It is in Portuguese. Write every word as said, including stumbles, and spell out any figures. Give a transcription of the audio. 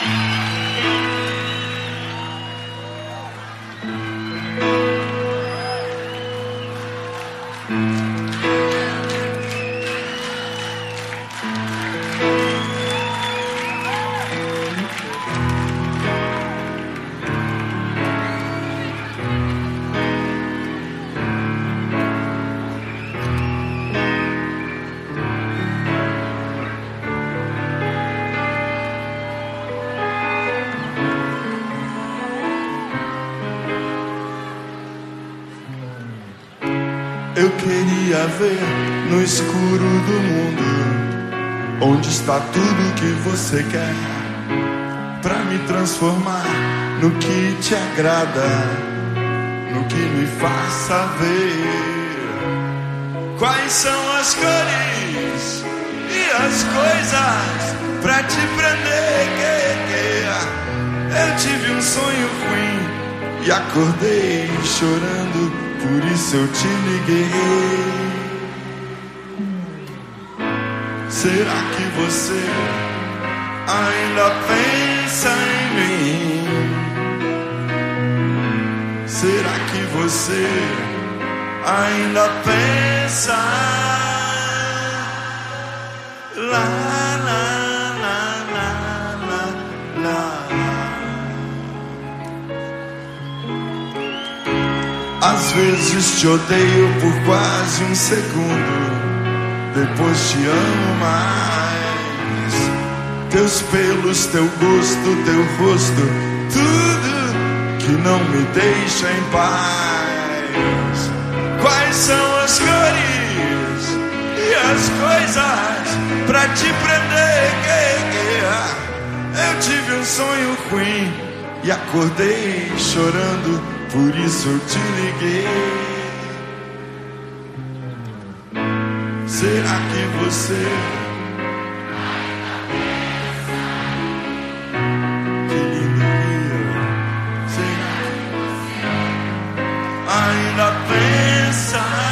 Eu queria ver no escuro do mundo onde está tudo que você quer, pra me transformar no que te agrada, no que me faça ver quais são as cores e as coisas pra te prender. Eu tive um sonho ruim e acordei chorando, por isso eu te liguei. Será que você ainda pensa em mim? Será que você ainda pensa? Lá, lá, lá, lá, lá, lá. Às vezes te odeio por quase um segundo, depois te amo mais. Teus pelos, teu gosto, teu rosto, tudo que não me deixa em paz. Quais são as cores e as coisas pra te prender? Eu tive um sonho ruim e acordei chorando, por isso eu te liguei. Será que você que lindo rio? Será que você ainda pensa?